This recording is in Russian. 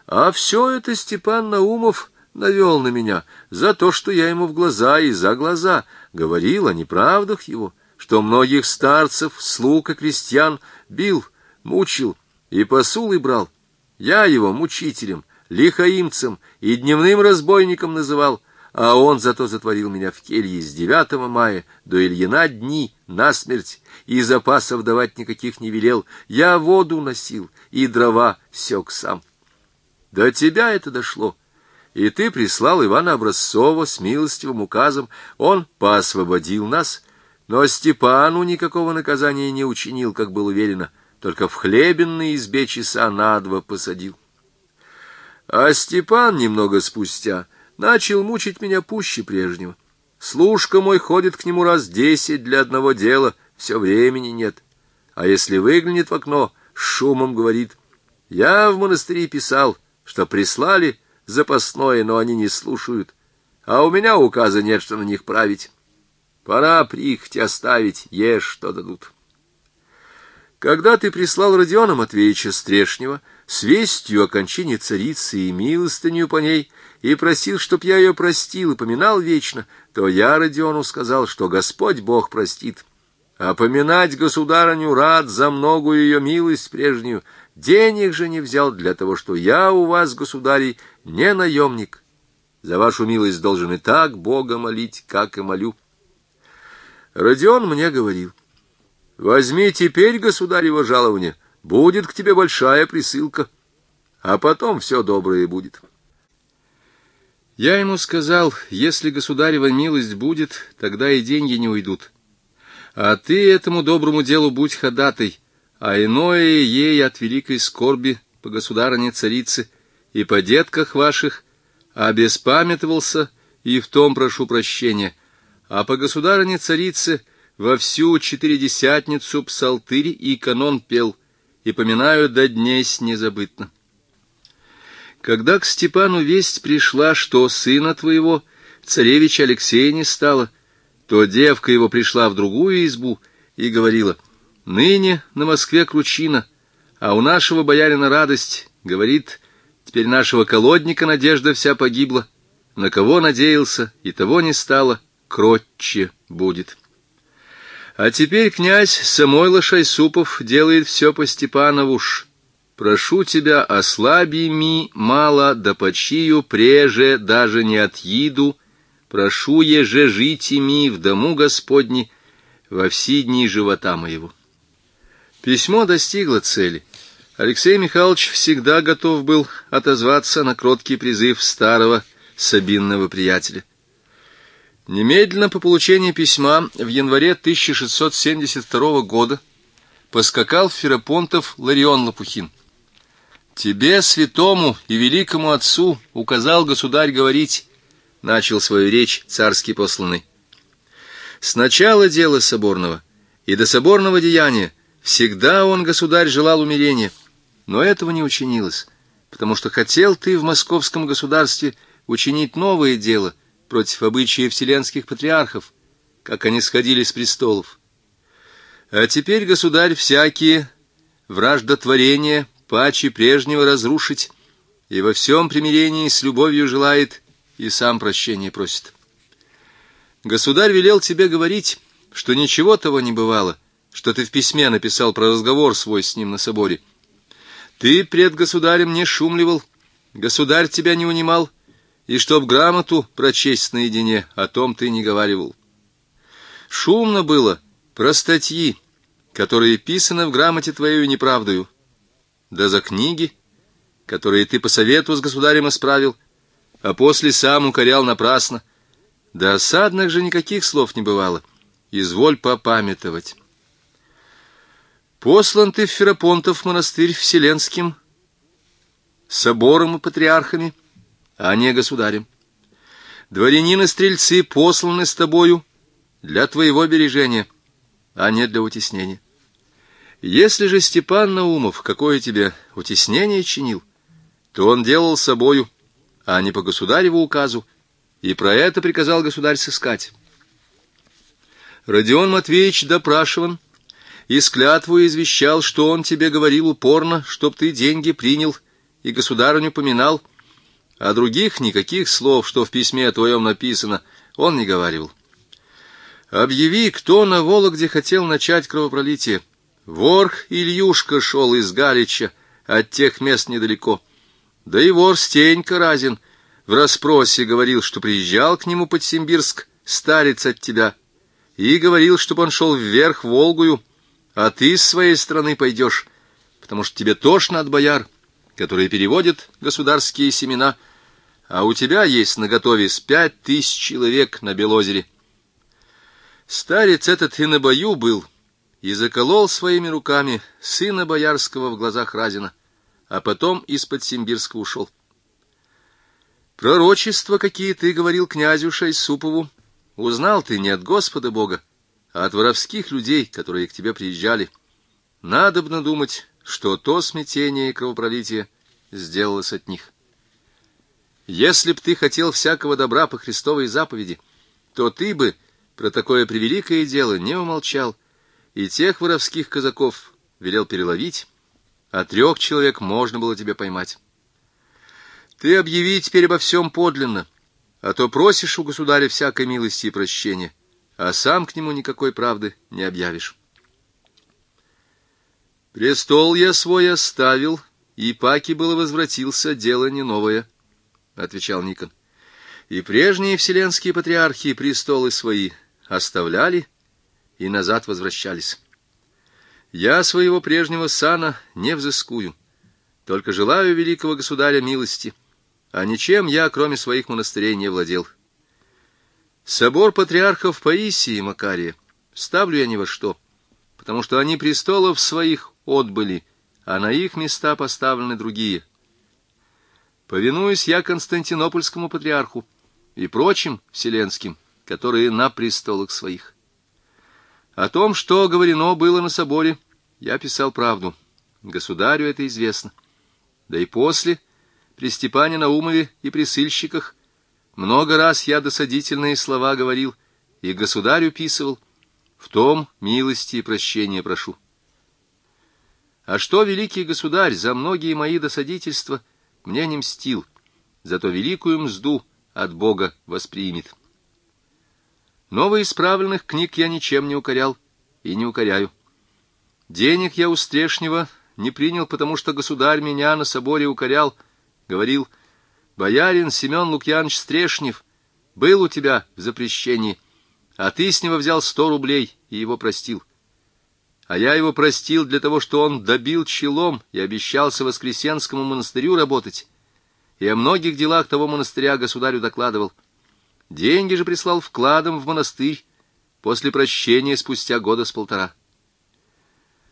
А все это Степан Наумов навел на меня за то, что я ему в глаза и за глаза говорил о неправдах его, что многих старцев, слуг и крестьян бил, мучил и посулы брал. Я его мучителем, лихаимцем и дневным разбойником называл, а он зато затворил меня в келье с 9 мая до Ильина дни насмерть, и запасов давать никаких не велел. Я воду носил и дрова сёк сам. До тебя это дошло, и ты прислал Ивана Образцова с милостивым указом. Он поосвободил нас, но Степану никакого наказания не учинил, как было велено, только в хлебенной избе часа на 2 посадил. А Степан немного спустя начал мучить меня пуще прежнего. Служка мой ходит к нему раз 10 для одного дела, все времени нет. А если выглянет в окно, с шумом говорит: я в монастыре писал, что прислали запасное, но они не слушают, а у меня указа нет, что на них править. Пора прихоть оставить, ешь, что дадут. Когда ты прислал Родиона Матвеевича Стрешнева с вестью о кончине царицы и милостыню по ней, и просил, чтоб я ее простил и поминал вечно, то я Родиону сказал, что Господь Бог простит. А поминать государыню рад за многую ее милость прежнюю, денег же не взял для того, что я у вас, государей, не наемник. За вашу милость должен и так Бога молить, как и молю. Родион мне говорил: возьми теперь, государево жалование, будет к тебе большая присылка, а потом все доброе будет. Я ему сказал: если государева милость будет, тогда и деньги не уйдут. А ты этому доброму делу будь ходатай, а иное ей от великой скорби по государыне-царице и по детках ваших обеспамятовался, и в том прошу прощения. А по государыне-царице во всю Четыредесятницу псалтырь и канон пел, и поминаю до днесь незабытно. Когда к Степану весть пришла, что сына твоего, царевича Алексея, не стало, то девка его пришла в другую избу и говорила: ныне на Москве кручина, а у нашего боярина радость, говорит, теперь нашего колодника надежда вся погибла, на кого надеялся, и того не стало, кротче будет. А теперь князь Самойло Шайсупов делает все по Степанову ж. Прошу тебя, ослаби ми мало, да почию преже, даже не отъеду. Прошу еже жить ми в дому Господни во все дни живота моего. Письмо достигло цели. Алексей Михайлович всегда готов был отозваться на кроткий призыв старого Сабинного приятеля. Немедленно по получении письма в январе 1672 года поскакал в Ферапонтов Ларион Лопухин. «Тебе, святому и великому отцу, указал государь говорить», — начал свою речь царский посланный. «С начала дела соборного и до соборного деяния всегда он, государь, желал умирения, но этого не учинилось, потому что хотел ты в московском государстве учинить новое дело против обычаев вселенских патриархов, как они сходили с престолов. А теперь, государь, всякие враждотворения паче прежнего разрушить, и во всем примирении с любовью желает, и сам прощения просит. Государь велел тебе говорить, что ничего того не бывало, что ты в письме написал про разговор свой с ним на соборе. Ты пред государем не шумливал, государь тебя не унимал, и чтоб грамоту прочесть наедине, о том ты не говаривал. Шумно было про статьи, которые писаны в грамоте твоею неправдою, да за книги, которые ты по совету с государем исправил, а после сам укорял напрасно. Да осадных же никаких слов не бывало, изволь попамятовать. Послан ты в Ферапонтов монастырь вселенским собором и патриархами, а не государем. Дворянины-стрельцы посланы с тобою для твоего бережения, а не для утеснения. Если же Степан Наумов какое тебе утеснение чинил, то он делал собою, а не по государеву указу, и про это приказал государь сыскать. Родион Матвеевич допрашиван, и с клятвой извещал, что он тебе говорил упорно, чтоб ты деньги принял и государыню поминал, а других никаких слов, что в письме твоем написано, он не говаривал. Объяви, кто на Вологде хотел начать кровопролитие. Вор Ильюшка шел из Галича, от тех мест недалеко. Да и вор Стенька Разин в расспросе говорил, что приезжал к нему под Симбирск старец от тебя, и говорил, чтобы он шел вверх Волгою, а ты с своей стороны пойдешь, потому что тебе тошно от бояр, которые переводят государские семена, а у тебя есть наготове с 5000 человек на Белозере. Старец этот и на бою был, и заколол своими руками сына боярского в глазах Разина, а потом из-под Симбирска ушел. Пророчества, какие ты говорил князю Шайсупову, узнал ты не от Господа Бога, а от воровских людей, которые к тебе приезжали. Надобно думать, что то смятение и кровопролитие сделалось от них. Если б ты хотел всякого добра по Христовой заповеди, то ты бы про такое превеликое дело не умолчал, и тех воровских казаков велел переловить, а 3 человек можно было тебе поймать. Ты объяви теперь обо всем подлинно, а то просишь у государя всякой милости и прощения, а сам к нему никакой правды не объявишь. Престол я свой оставил, и паки было возвратился, дело не новое, — отвечал Никон. И прежние вселенские патриархи престолы свои оставляли и назад возвращались. Я своего прежнего сана не взыскую, только желаю великого государя милости, а ничем я, кроме своих монастырей, не владел. Собор патриархов Паисия и Макария ставлю я ни во что, потому что они престолов своих отбыли, а на их места поставлены другие. Повинуюсь я Константинопольскому патриарху и прочим вселенским, которые на престолах своих. О том, что говорено было на соборе, я писал правду. Государю это известно. Да и после, при Степане Наумове и при ссыльщиках, много раз я досадительные слова говорил и государю писывал. В том милости и прощения прошу. А что великий государь за многие мои досадительства мне не мстил, зато великую мзду от Бога воспримет. Новоисправленных книг я ничем не укорял и не укоряю. Денег я у Стрешнего не принял, потому что государь меня на соборе укорял, говорил: боярин Семен Лукьянович Стрешнев был у тебя в запрещении, а ты с него взял 100 рублей и его простил. А я его простил для того, что он добил челом и обещался Воскресенскому монастырю работать, и о многих делах того монастыря государю докладывал. Деньги же прислал вкладом в монастырь после прощения спустя года с 1,5.